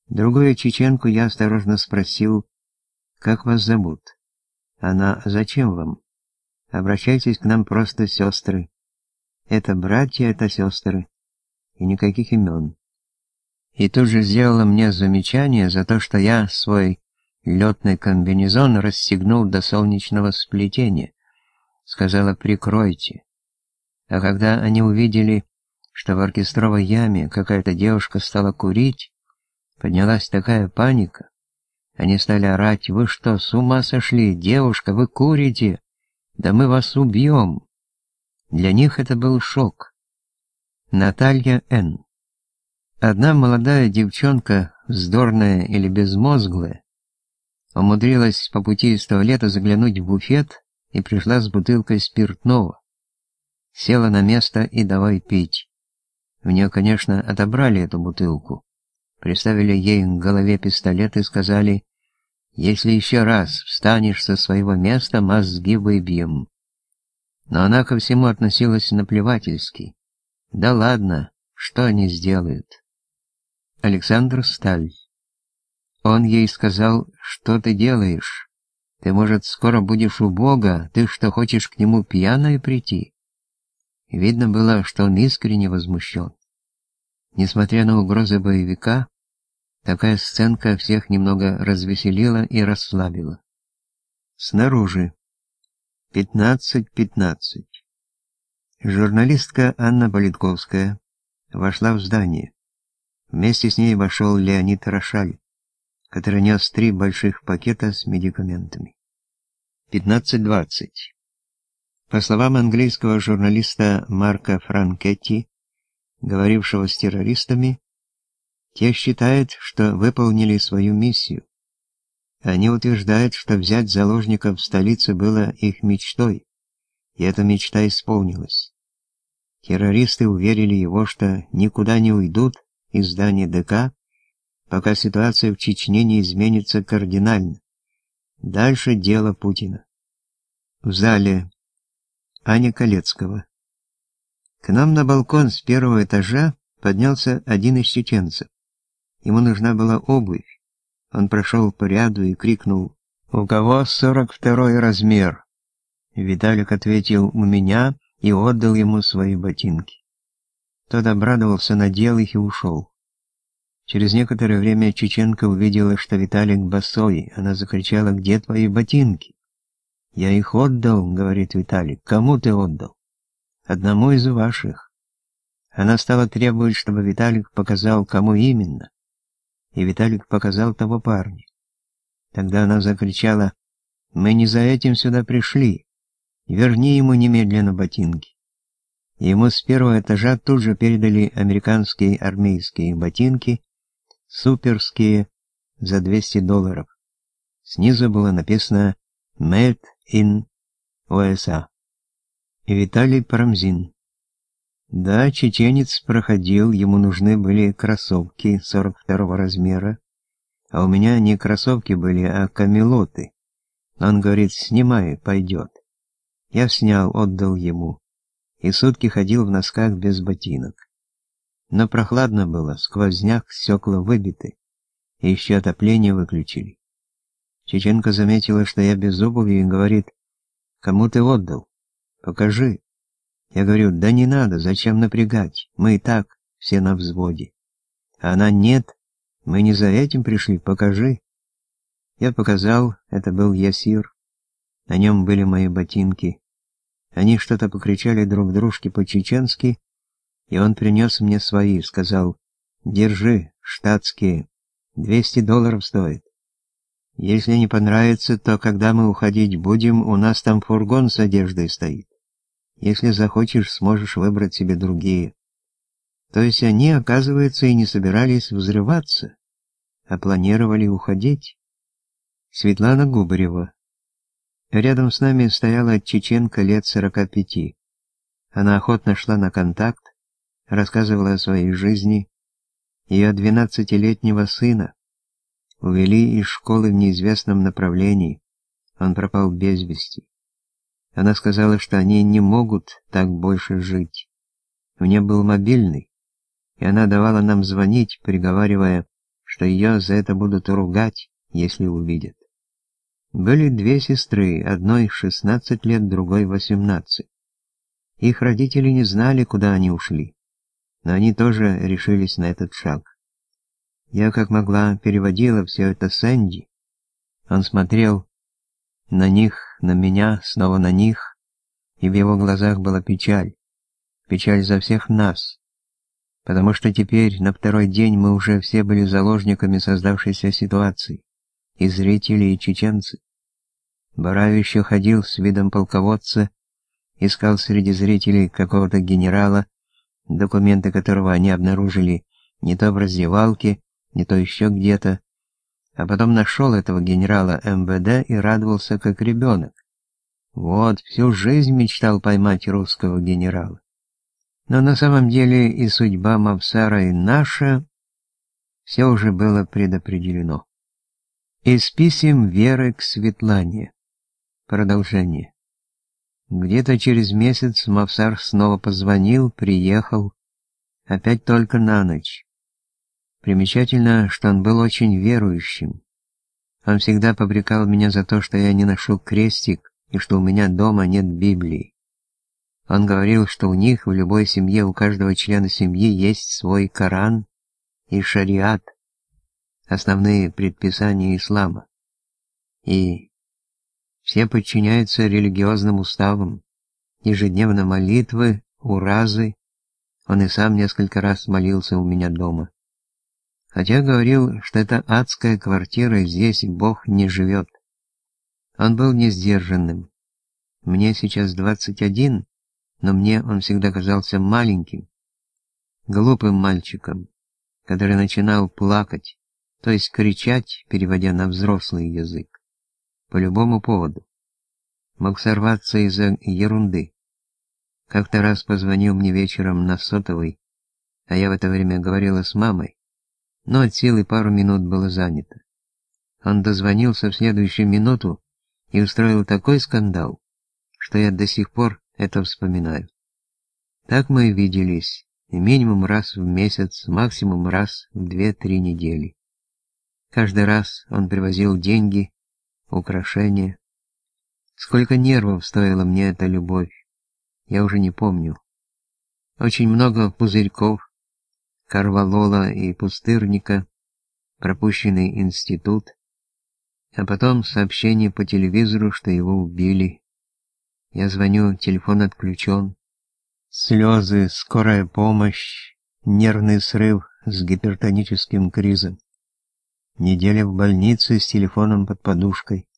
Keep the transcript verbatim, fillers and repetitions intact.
Другую чеченку я осторожно спросил, как вас зовут? Она, зачем вам? Обращайтесь к нам просто сестры. Это братья, это сестры. И никаких имен. И тут же сделала мне замечание за то, что я свой летный комбинезон расстегнул до солнечного сплетения. Сказала: прикройте. А когда они увидели, что в оркестровой яме какая-то девушка стала курить, поднялась такая паника. Они стали орать: вы что, с ума сошли? Девушка, вы курите? Да мы вас убьем. Для них это был шок. Наталья Н. Одна молодая девчонка, вздорная или безмозглая, умудрилась по пути из туалета заглянуть в буфет и пришла с бутылкой спиртного. Села на место и давай пить. У нее, конечно, отобрали эту бутылку. Приставили ей к голове пистолет и сказали: если еще раз встанешь со своего места, мозги выбьем. Но она ко всему относилась наплевательски. Да ладно, что они сделают? Александр Сталь. Он ей сказал: что ты делаешь? Ты, может, скоро будешь у Бога, ты что, хочешь к нему пьяной прийти? Видно было, что он искренне возмущен. Несмотря на угрозы боевика, такая сценка всех немного развеселила и расслабила. Снаружи. пятнадцать пятнадцать. Журналистка Анна Политковская вошла в здание. Вместе с ней вошел Леонид Рошаль, который нес три больших пакета с медикаментами. пятнадцать двадцать. По словам английского журналиста Марка Франкетти, говорившего с террористами, те считают, что выполнили свою миссию. Они утверждают, что взять заложников в столице было их мечтой, и эта мечта исполнилась. Террористы уверили его, что никуда не уйдут из здания ДК, пока ситуация в Чечне не изменится кардинально. Дальше дело Путина. В зале. Аня Колецкого. К нам на балкон с первого этажа поднялся один из чеченцев. Ему нужна была обувь. Он прошел по ряду и крикнул: «У кого сорок второй размер?» Виталик ответил: «У меня», и отдал ему свои ботинки. Тот обрадовался, надел их и ушел. Через некоторое время чеченка увидела, что Виталик босой. Она закричала: «Где твои ботинки?» «Я их отдал», — говорит Виталик. «Кому ты отдал?» «Одному из ваших». Она стала требовать, чтобы Виталик показал, кому именно. И Виталик показал того парня. Тогда она закричала: «Мы не за этим сюда пришли. Верни ему немедленно ботинки». Ему с первого этажа тут же передали американские армейские ботинки, суперские, за двести долларов. Снизу было написано «Made in ю эс эй». И Виталий Парамзин. Да, чеченец проходил, ему нужны были кроссовки сорок второго размера, а у меня не кроссовки были, а камелоты. Он говорит: «Снимай, пойдет». Я снял, отдал ему, и сутки ходил в носках без ботинок. Но прохладно было, сквозняк, стекла выбиты, и еще отопление выключили. Чеченка заметила, что я без обуви, и говорит: «Кому ты отдал? Покажи». Я говорю: «Да не надо, зачем напрягать, мы и так все на взводе». А она: «Нет, мы не за этим пришли, покажи». Я показал, это был Ясир, на нем были мои ботинки. Они что-то покричали друг дружке по-чеченски, и он принес мне свои, сказал: «Держи, штатские, двести долларов стоит. Если не понравится, то когда мы уходить будем, у нас там фургон с одеждой стоит. Если захочешь, сможешь выбрать себе другие». То есть они, оказывается, и не собирались взрываться, а планировали уходить. Светлана Губарева. Рядом с нами стояла чеченка лет сорока пяти. Она охотно шла на контакт, рассказывала о своей жизни. Ее двенадцатилетнего сына увели из школы в неизвестном направлении. Он пропал без вести. Она сказала, что они не могут так больше жить. У нее был мобильный, и она давала нам звонить, приговаривая, что ее за это будут ругать, если увидят. Были две сестры, одной шестнадцать лет, другой восемнадцать. Их родители не знали, куда они ушли, но они тоже решились на этот шаг. Я как могла переводила все это Сэнди. Он смотрел на них, на меня, снова на них, и в его глазах была печаль. Печаль за всех нас. Потому что теперь, на второй день, мы уже все были заложниками создавшейся ситуации. И зрители, и чеченцы. Бараев еще ходил с видом полководца, искал среди зрителей какого-то генерала, документы которого они обнаружили не то в раздевалке, не то еще где-то, а потом нашел этого генерала эм вэ дэ и радовался как ребенок. Вот, всю жизнь мечтал поймать русского генерала. Но на самом деле и судьба Мавсара, и наша, все уже было предопределено. Из писем Веры к Светлане. Продолжение. Где-то через месяц Мавсар снова позвонил, приехал, опять только на ночь. Примечательно, что он был очень верующим. Он всегда попрекал меня за то, что я не ношу крестик и что у меня дома нет Библии. Он говорил, что у них в любой семье, у каждого члена семьи есть свой Коран и шариат, основные предписания ислама. И все подчиняются религиозным уставам, ежедневно молитвы, уразы. Он и сам несколько раз молился у меня дома. Хотя говорил, что это адская квартира, и здесь Бог не живет. Он был несдержанным. Мне сейчас двадцать один, но мне он всегда казался маленьким, глупым мальчиком, который начинал плакать, то есть кричать, переводя на взрослый язык, по любому поводу. Мог сорваться из-за ерунды. Как-то раз позвонил мне вечером на сотовый, а я в это время говорила с мамой, но от силы пару минут было занято. Он дозвонился в следующую минуту и устроил такой скандал, что я до сих пор это вспоминаю. Так мы виделись, минимум раз в месяц, максимум раз в две-три недели. Каждый раз он привозил деньги, украшения. Сколько нервов стоила мне эта любовь, я уже не помню. Очень много пузырьков, корвалола и пустырника, пропущенный институт, а потом сообщение по телевизору, что его убили. Я звоню, телефон отключен. Слезы, скорая помощь, нервный срыв с гипертоническим кризом. Неделя в больнице с телефоном под подушкой.